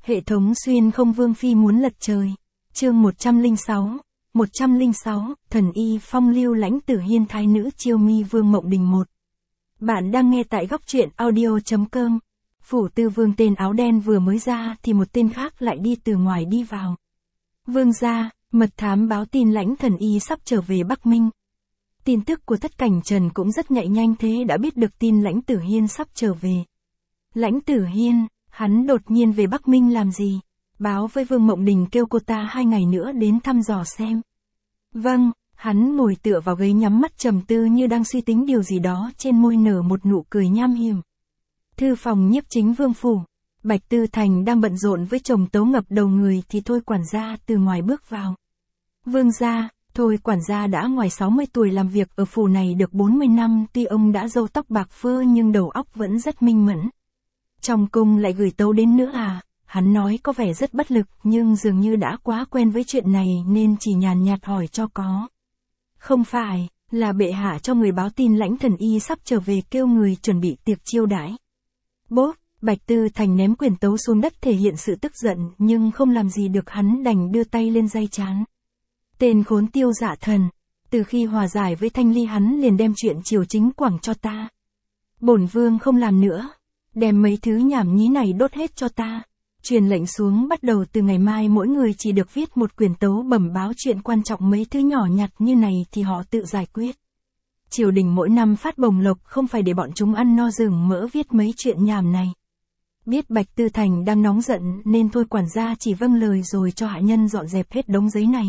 Hệ thống xuyên không vương phi muốn lật trời. Chương 106, thần y phong lưu lãnh tử hiên thái nữ chiêu mi vương mộng đình 1. Bạn đang nghe tại góc truyện audio.com. Phủ tư vương tên áo đen vừa mới ra thì một tên khác lại đi từ ngoài đi vào. Vương gia, mật thám báo tin lãnh thần y sắp trở về Bắc Minh. Tin tức của Thất Cảnh Trần cũng rất nhạy nhanh, thế đã biết được tin lãnh tử hiên sắp trở về. Lãnh tử hiên, hắn đột nhiên về Bắc Minh làm gì? Báo với Vương Mộng Đình kêu cô ta 2 ngày nữa đến thăm dò xem. Vâng, hắn ngồi tựa vào ghế nhắm mắt trầm tư như đang suy tính điều gì đó, trên môi nở một nụ cười nham hiểm. Thư phòng nhiếp chính vương phủ, Bạch Tư Thành đang bận rộn với chồng tấu ngập đầu người thì Thôi quản gia từ ngoài bước vào. Vương gia, Thôi quản gia đã ngoài 60 tuổi, làm việc ở phủ này được 40 năm, tuy ông đã râu tóc bạc phơ nhưng đầu óc vẫn rất minh mẫn. Trong cung lại gửi tấu đến nữa à? Hắn nói có vẻ rất bất lực nhưng dường như đã quá quen với chuyện này nên chỉ nhàn nhạt hỏi cho có. Không phải, là bệ hạ cho người báo tin lãnh thần y sắp trở về, kêu người chuẩn bị tiệc chiêu đãi. Bốp, Bạch Tư Thành ném quyển tấu xuống đất thể hiện sự tức giận nhưng không làm gì được, hắn đành đưa tay lên day trán. Tên khốn Tiêu Dạ Thần, từ khi hòa giải với Thanh Ly hắn liền đem chuyện triều chính quẳng cho ta. Bổn vương không làm nữa, đem mấy thứ nhảm nhí này đốt hết cho ta. Truyền lệnh xuống, bắt đầu từ ngày mai mỗi người chỉ được viết một quyển tấu bẩm báo chuyện quan trọng, mấy thứ nhỏ nhặt như này thì họ tự giải quyết. Triều đình mỗi năm phát bồng lộc, không phải để bọn chúng ăn no rừng mỡ viết mấy chuyện nhảm này. Biết Bạch Tư Thành đang nóng giận nên Thôi quản gia chỉ vâng lời rồi cho hạ nhân dọn dẹp hết đống giấy này.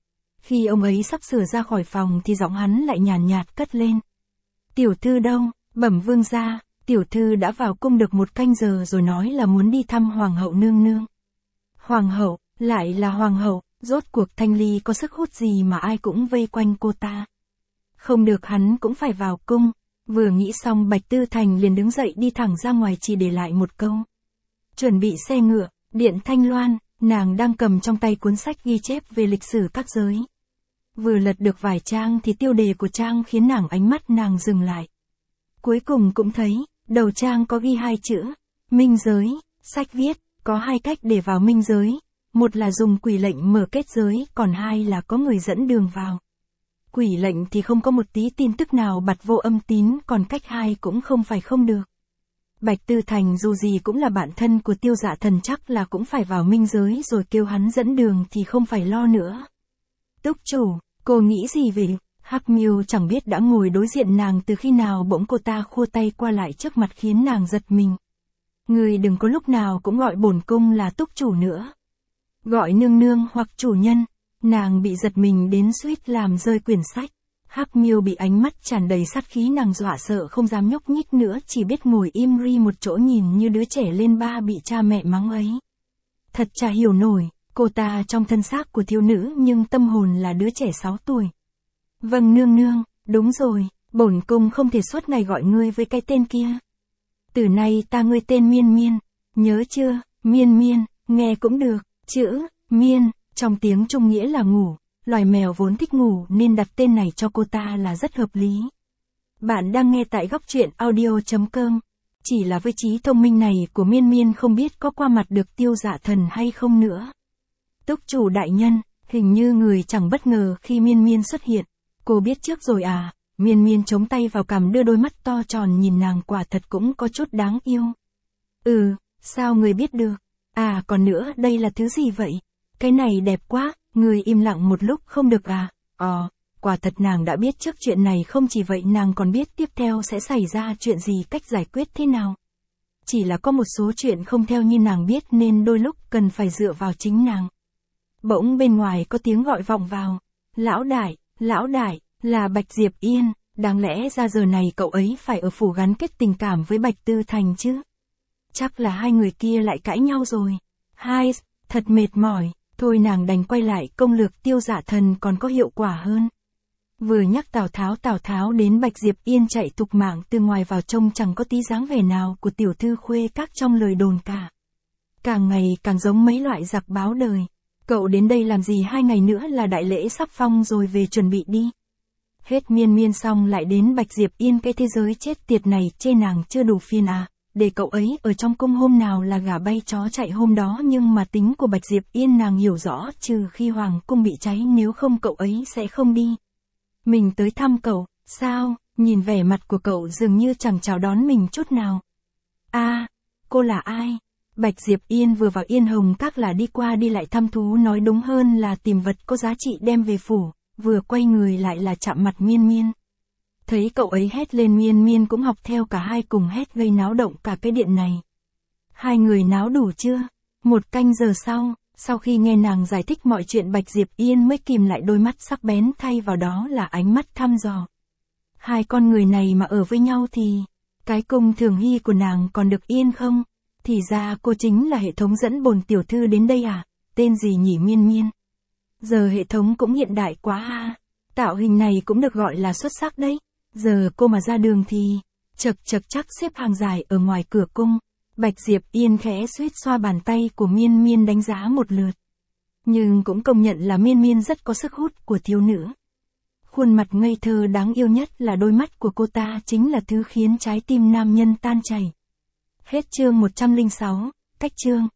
Khi ông ấy sắp sửa ra khỏi phòng thì giọng hắn lại nhàn nhạt cất lên. Tiểu thư đâu? Bẩm vương gia, tiểu thư đã vào cung được 1 canh giờ rồi, nói là muốn đi thăm hoàng hậu nương nương. Hoàng hậu, lại là hoàng hậu, rốt cuộc Thanh Ly có sức hút gì mà ai cũng vây quanh cô ta. Không được, hắn cũng phải vào cung. Vừa nghĩ xong Bạch Tư Thành liền đứng dậy đi thẳng ra ngoài, chỉ để lại một câu. Chuẩn bị xe ngựa, điện Thanh Loan. Nàng đang cầm trong tay cuốn sách ghi chép về lịch sử các giới. Vừa lật được vài trang thì tiêu đề của trang khiến ánh mắt nàng dừng lại. Cuối cùng cũng thấy, đầu trang có ghi 2 chữ, minh giới. Sách viết, có 2 cách để vào minh giới. Một là dùng quỷ lệnh mở kết giới, còn 2 là có người dẫn đường vào. Quỷ lệnh thì không có một tí tin tức nào bặt vô âm tín, còn cách 2 cũng không phải không được. Bạch Tư Thành dù gì cũng là bạn thân của Tiêu Dạ Thần, chắc là cũng phải vào minh giới rồi, kêu hắn dẫn đường thì không phải lo nữa. Túc chủ, cô nghĩ gì vậy? Hắc Miêu chẳng biết đã ngồi đối diện nàng từ khi nào, bỗng cô ta khua tay qua lại trước mặt khiến nàng giật mình. Người đừng có lúc nào cũng gọi bổn cung là túc chủ nữa. Gọi nương nương hoặc chủ nhân. Nàng bị giật mình đến suýt làm rơi quyển sách. Hắc Miêu bị ánh mắt tràn đầy sát khí nàng dọa sợ không dám nhúc nhích nữa, chỉ biết ngồi im ri một chỗ nhìn như đứa trẻ lên ba bị cha mẹ mắng ấy. Thật chả hiểu nổi, cô ta trong thân xác của thiếu nữ nhưng tâm hồn là đứa trẻ 6 tuổi. Vâng nương nương, đúng rồi, bổn cung không thể suốt ngày gọi ngươi với cái tên kia. Từ nay ta ngươi tên Miên Miên, nhớ chưa? Miên Miên, nghe cũng được, chữ Miên trong tiếng Trung nghĩa là ngủ. Loài mèo vốn thích ngủ nên đặt tên này cho cô ta là rất hợp lý. Bạn đang nghe tại góc truyện audio.com. Chỉ là với trí thông minh này của Miên Miên không biết có qua mặt được Tiêu Dạ Thần hay không nữa. Túc chủ đại nhân, hình như người chẳng bất ngờ khi Miên Miên xuất hiện. Cô biết trước rồi à? Miên Miên chống tay vào cằm đưa đôi mắt to tròn nhìn nàng, quả thật cũng có chút đáng yêu. Sao người biết được? À còn nữa, đây là thứ gì vậy? Cái này đẹp quá. Người im lặng một lúc không được à? Quả thật nàng đã biết trước chuyện này, không chỉ vậy nàng còn biết tiếp theo sẽ xảy ra chuyện gì, cách giải quyết thế nào. Chỉ là có một số chuyện không theo như nàng biết nên đôi lúc cần phải dựa vào chính nàng. Bỗng bên ngoài có tiếng gọi vọng vào. Lão đại, là Bạch Diệp Yên, đáng lẽ ra giờ này cậu ấy phải ở phủ gắn kết tình cảm với Bạch Tư Thành chứ. Chắc là 2 người kia lại cãi nhau rồi. Thật mệt mỏi. Thôi nàng đành quay lại, công lược Tiêu Dạ Thần còn có hiệu quả hơn. Vừa nhắc Tào Tháo đến Bạch Diệp Yên chạy tục mạng từ ngoài vào, trông chẳng có tí dáng vẻ nào của tiểu thư khuê các trong lời đồn cả. Càng ngày càng giống mấy loại giặc báo đời. Cậu đến đây làm gì? 2 ngày nữa là đại lễ sắp phong rồi, về chuẩn bị đi. Hết Miên Miên xong lại đến Bạch Diệp Yên, cái thế giới chết tiệt này chê nàng chưa đủ phiền à? để cậu ấy ở trong cung hôm nào là gà bay chó chạy hôm đó, nhưng mà tính của Bạch Diệp Yên nàng hiểu rõ, trừ khi hoàng cung bị cháy, nếu không cậu ấy sẽ không đi. Mình tới thăm cậu, sao? Nhìn vẻ mặt của cậu dường như chẳng chào đón mình chút nào. Cô là ai? Bạch Diệp Yên vừa vào Yên Hồng Các là đi qua đi lại thăm thú, nói đúng hơn là tìm vật có giá trị đem về phủ, vừa quay người lại là chạm mặt Miên Miên. Thấy cậu ấy hét lên, Miên Miên cũng học theo, cả hai cùng hét gây náo động cả cái điện này. Hai người náo đủ chưa? 1 canh giờ sau khi nghe nàng giải thích mọi chuyện, Bạch Diệp Yên mới kìm lại đôi mắt sắc bén, thay vào đó là ánh mắt thăm dò. Hai con người này mà ở với nhau thì, cái cung Thường Hy của nàng còn được yên không? Thì ra cô chính là hệ thống dẫn bồn tiểu thư đến đây à? Tên gì nhỉ? Miên Miên. Giờ hệ thống cũng hiện đại quá ha. Tạo hình này cũng được gọi là xuất sắc đấy. Giờ cô mà ra đường thì, chật chắc xếp hàng dài ở ngoài cửa cung. Bạch Diệp Yên khẽ suýt xoa bàn tay của Miên Miên đánh giá một lượt. Nhưng cũng công nhận là Miên Miên rất có sức hút của thiếu nữ. Khuôn mặt ngây thơ đáng yêu nhất là đôi mắt của cô ta chính là thứ khiến trái tim nam nhân tan chảy. Hết chương 106, cách chương.